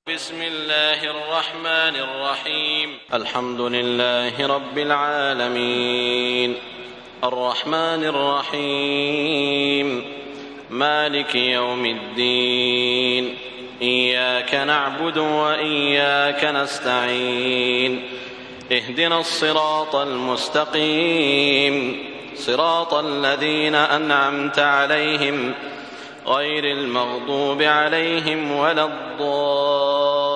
بسم الله الرحمن الرحيم. الحمد لله رب العالمين، الرحمن الرحيم، مالك يوم الدين، إياك نعبد وإياك نستعين، اهدنا الصراط المستقيم، صراط الذين أنعمت عليهم غير المغضوب عليهم ولا الضالين.